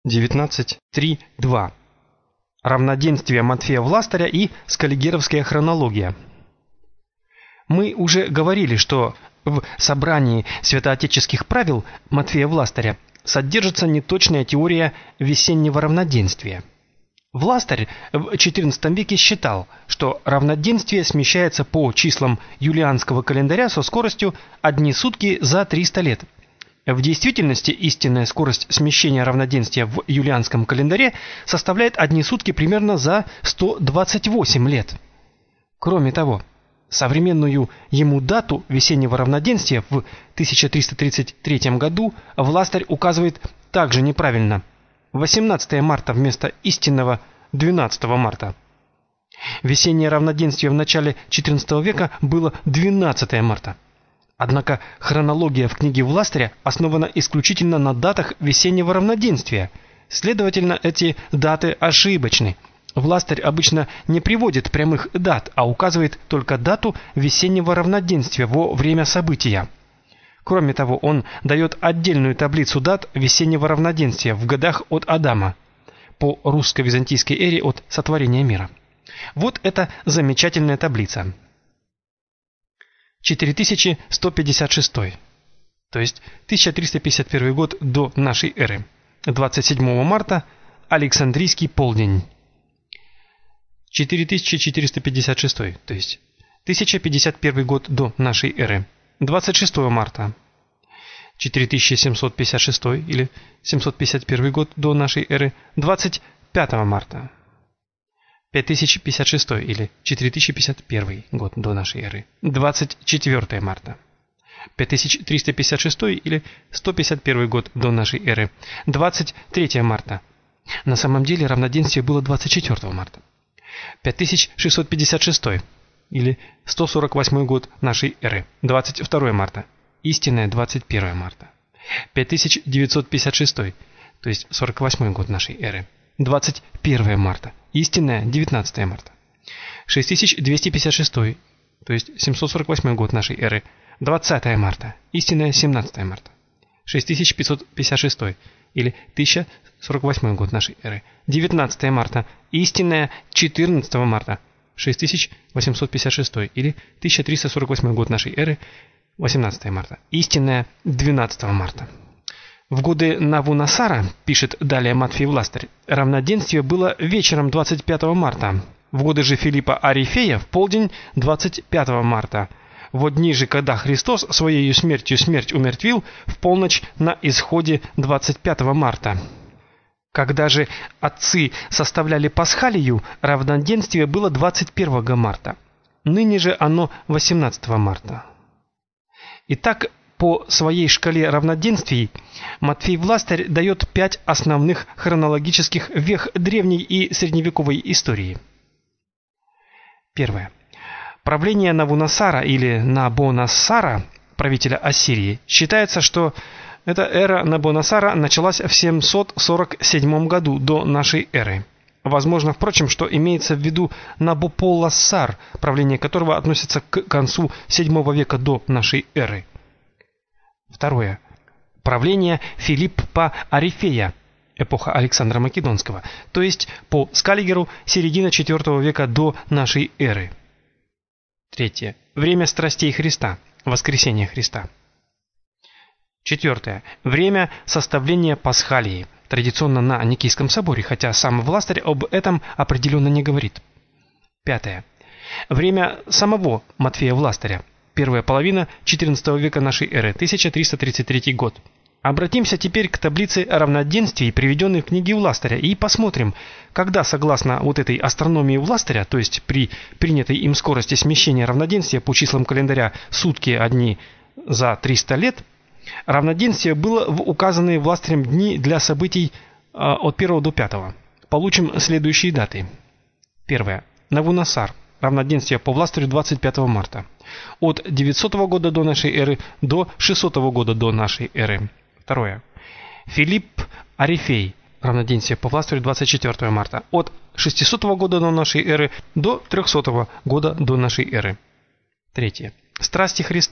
19.3.2. Равноденствие Матфея Властаря и скаллигеровская хронология. Мы уже говорили, что в собрании святоотеческих правил Матфея Властаря содержится неточная теория весеннего равноденствия. Властарь в XIV веке считал, что равноденствие смещается по числам юлианского календаря со скоростью 1 сутки за 300 лет. В действительности истинная скорость смещения равноденствия в юлианском календаре составляет 1 сутки примерно за 128 лет. Кроме того, современную ему дату весеннего равноденствия в 1333 году Властарь указывает также неправильно. 18 марта вместо истинного 12 марта. Весеннее равноденствие в начале XIV века было 12 марта. Однако хронология в книге Властаря основана исключительно на датах весеннего равноденствия. Следовательно, эти даты ошибочны. Властарь обычно не приводит прямых дат, а указывает только дату весеннего равноденствия во время события. Кроме того, он дает отдельную таблицу дат весеннего равноденствия в годах от Адама по русско-византийской эре от сотворения мира. Вот эта замечательная таблица. 4156, то есть 1351 год до нашей эры. 27 марта Александрийский полдень. 4456, то есть 1051 год до нашей эры. 26 марта. 4756 или 751 год до нашей эры. 25 марта. 5056 или 4051 год до нашей эры. 24 марта. 5356 или 151 год до нашей эры. 23 марта. На самом деле равноденствие было 24 марта. 5656 или 148 год нашей эры. 22 марта. Истинное 21 марта. 5956, то есть 48 год нашей эры. 21 марта. Истинное 19 марта. 6256, то есть 748 год нашей эры. 20 марта. Истинное 17 марта. 6556 или 1048 год нашей эры. 19 марта. Истинное 14 марта. 6856 или 1348 год нашей эры. 18 марта. Истинное 12 марта. В годы Наву-Насара, пишет далее Матфей Властарь, равноденствие было вечером 25 марта. В годы же Филиппа Арифея в полдень 25 марта. В дни же, когда Христос своей смертью смерть умертвил, в полночь на исходе 25 марта. Когда же отцы составляли Пасхалию, равноденствие было 21 марта. Ныне же оно 18 марта. Итак, по своей шкале равноденствий Матфей Властарь дает 5 основных хронологических вех древней и средневековой истории. Первое. Правление Наву-Насара или Набонассара, правителя Ассирии, считается, что эта эра Набонасара началась в 747 году до нашей эры. Возможно, впрочем, что имеется в виду Набополассар, правление которого относится к концу VII века до нашей эры. Второе. Правление Филиппа Арифея, эпоха Александра Македонского, то есть по Скаллигеру середина IV века до нашей эры. Третье. Время страстей Христа, воскресения Христа. Четвертое. Время составления Пасхалии, традиционно на Никейском соборе, хотя сам Властарь об этом определенно не говорит. Пятое. Время самого Матфея Властаря, первая половина XIV века нашей эры, 1333 год. Обратимся теперь к таблице равноденствий, приведенной в книге Властаря, и посмотрим, когда, согласно вот этой астрономии Властаря, то есть при принятой им скорости смещения равноденствия по числам календаря сутки одни за 300 лет, равноденствие было в указанные Властарем дни для событий от 1 до 5. Получим следующие даты. Первое. Наву-Насар. Равноденствие по Властарю 25 марта. От 900 года до нашей эры до 600 года до нашей эры. Второе. Филипп Арифей. Равноденствие по Властарю 24 марта. От 600 года до нашей эры до 300 года до нашей эры. Третье. Страсти Христа.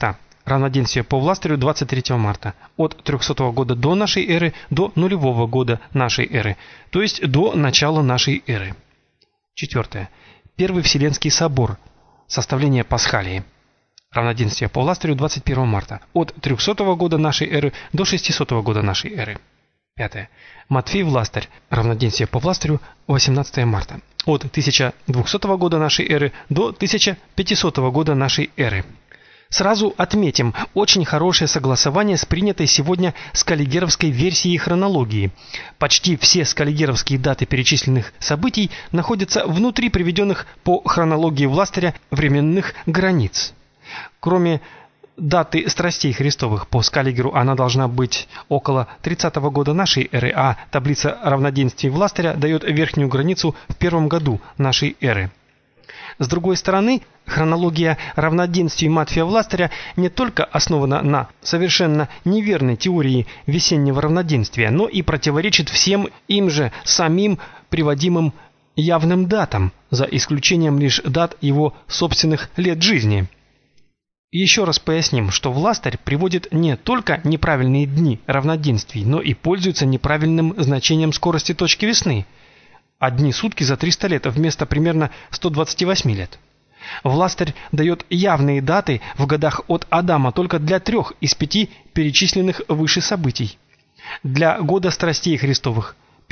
равноденствие по Властарю 23 марта, от 300 года до нашей эры до нулевого года нашей эры, то есть до начала нашей эры. 4. Первый Вселенский собор, составление Пасхалии, равноденствие по Властарю 21 марта, от 300 года нашей эры до 600 года нашей эры. 5. Матфей Властарь, равноденствие по Властарю 18 марта, от 1200 года нашей эры до 1500 года нашей эры. Сразу отметим очень хорошее согласование с принятой сегодня скаллигеровской версией хронологии. Почти все скаллигеровские даты перечисленных событий находятся внутри приведенных по хронологии Властаря временных границ. Кроме даты страстей Христовых по Скаллигеру она должна быть около 30-го года нашей эры, а таблица равноденствий Властаря дает верхнюю границу в первом году нашей эры. С другой стороны, хронология равноденствий Матфея Властаря не только основана на совершенно неверной теории весеннего равноденствия, но и противоречит всем им же самим приводимым явным датам, за исключением лишь дат его собственных лет жизни. Еще раз поясним, что Властарь приводит не только неправильные дни равноденствий, но и пользуется неправильным значением скорости точки весны. Одни сутки за 300 лет вместо примерно 128 лет. Властарь дает явные даты в годах от Адама только для 3 из 5 перечисленных выше событий. Для года страстей Христовых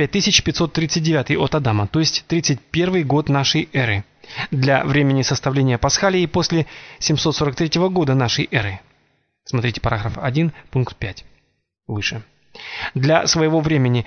5539 от Адама, то есть 31 год нашей эры. Для времени составления Пасхалии после 743 года нашей эры. Смотрите параграф 1, пункт 5. Выше. Для своего времени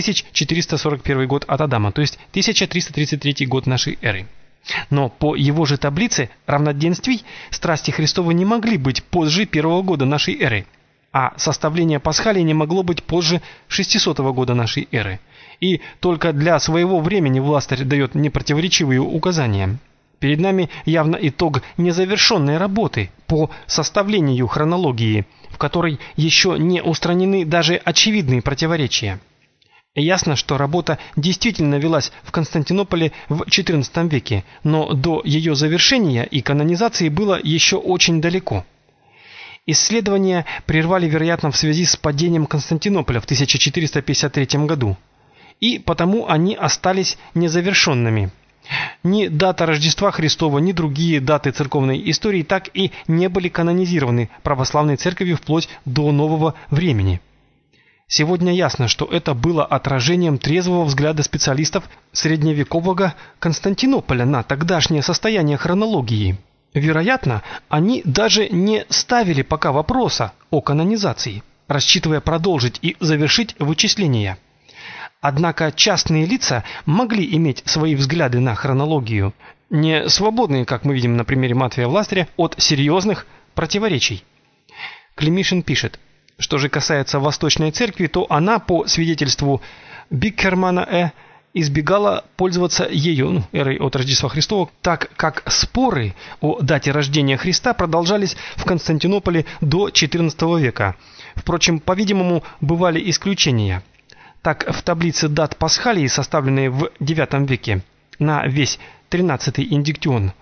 6441 год от Адама, то есть 1333 год нашей эры. Но по его же таблице равноденствий страсти Христовы не могли быть позже первого года нашей эры, а составление Пасхалии не могло быть позже 600 года нашей эры. И только для своего времени Властарь дает непротиворечивые указания. Перед нами явно итог незавершенной работы по составлению хронологии, в которой еще не устранены даже очевидные противоречия. Ясно, что работа действительно велась в Константинополе в XIV веке, но до ее завершения и канонизации было еще очень далеко. Исследования прервали, вероятно, в связи с падением Константинополя в 1453 году, и потому они остались незавершенными. Ни дата Рождества Христова, ни другие даты церковной истории так и не были канонизированы православной церковью вплоть до нового времени. Сегодня ясно, что это было отражением трезвого взгляда специалистов средневекового Константинополя на тогдашнее состояние хронологии. Вероятно, они даже не ставили пока вопроса о канонизации, рассчитывая продолжить и завершить вычисления. Однако частные лица могли иметь свои взгляды на хронологию, не свободные, как мы видим на примере Матфея Властаря, от серьезных противоречий. Климишин пишет: что же касается Восточной Церкви, то она, по свидетельству Биккермана избегала пользоваться ею, эрой от Рождества Христова, так как споры о дате рождения Христа продолжались в Константинополе до XIV века. Впрочем, по-видимому, бывали исключения. Так, в таблице дат Пасхалии, составленной в IX веке, на весь 13-й индиктион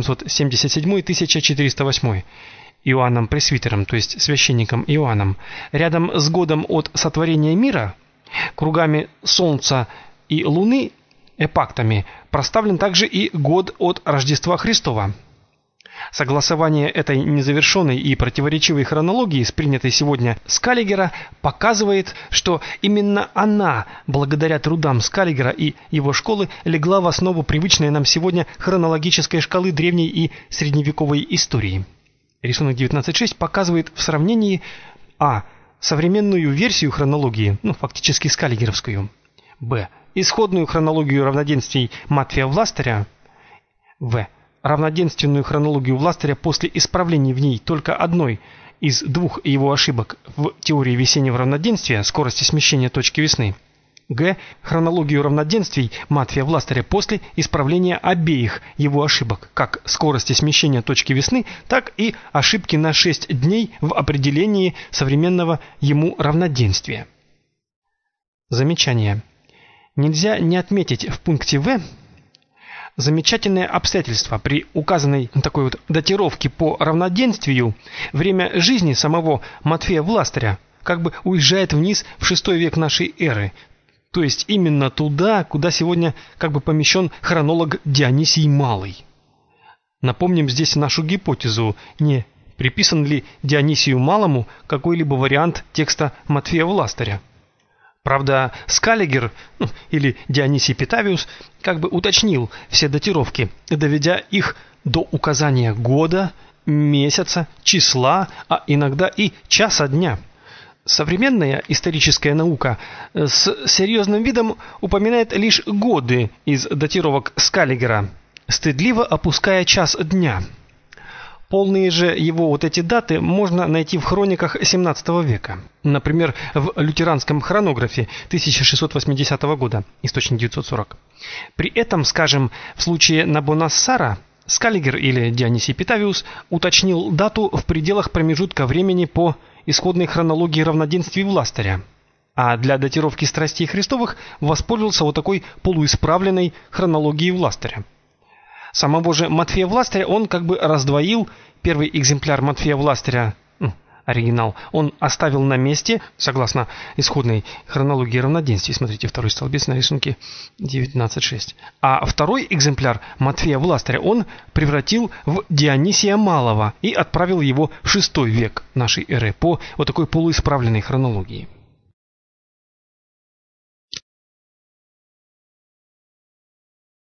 877-1408 Иоанном Пресвитером, то есть священником Иоанном, рядом с годом от сотворения мира, кругами Солнца и Луны, эпактами, проставлен также и год от Рождества Христова. Согласование этой незавершенной и противоречивой хронологии с принятой сегодня Скаллигера показывает, что именно она, благодаря трудам Скаллигера и его школы, легла в основу привычной нам сегодня хронологической шкалы древней и средневековой истории. Рисунок 19.6 показывает в сравнении современную версию хронологии, фактически скаллигеровскую, исходную хронологию равноденствий Матфея Властаря, равноденственную хронологию Властаря после исправлений в ней только одной из 2 его ошибок в теории весеннего равноденствия, скорости смещения точки весны, хронологию равноденствий Матфея Властаря после исправления обеих его ошибок, как скорости смещения точки весны, так и ошибки на 6 дней в определении современного ему равноденствия. Замечание. Нельзя не отметить в пункте В Замечательное обстоятельство: при указанной такой вот датировке по равноденствию время жизни самого Матфея Властаря как бы уезжает вниз в VI век нашей эры, то есть именно туда, куда сегодня как бы помещен хронолог Дионисий Малый. Напомним здесь нашу гипотезу: не приписан ли Дионисию Малому какой-либо вариант текста Матфея Властаря. Правда, Скаллигер, или Дионисий Петавиус, как бы уточнил все датировки, доведя их до указания года, месяца, числа, а иногда и часа дня. Современная историческая наука с серьезным видом упоминает лишь годы из датировок Скаллигера, стыдливо опуская час дня. Полные же его вот эти даты можно найти в хрониках XVII века. Например, в лютеранском хронографе 1680 года, источник 940. При этом, скажем, в случае Набонассара Скаллигер или Дионисий Петавиус уточнил дату в пределах промежутка времени по исходной хронологии равноденствий Властаря, а для датировки страстей Христовых воспользовался вот такой полуисправленной хронологией Властаря. Самого же Матфея Властаря он как бы раздвоил. Первый экземпляр Матфея Властаря, оригинал, он оставил на месте, согласно исходной хронологии равноденствий. Смотрите, второй столбец на рисунке 19.6. А второй экземпляр Матфея Властаря он превратил в Дионисия Малого и отправил его в VI век нашей эры по вот такой полуисправленной хронологии.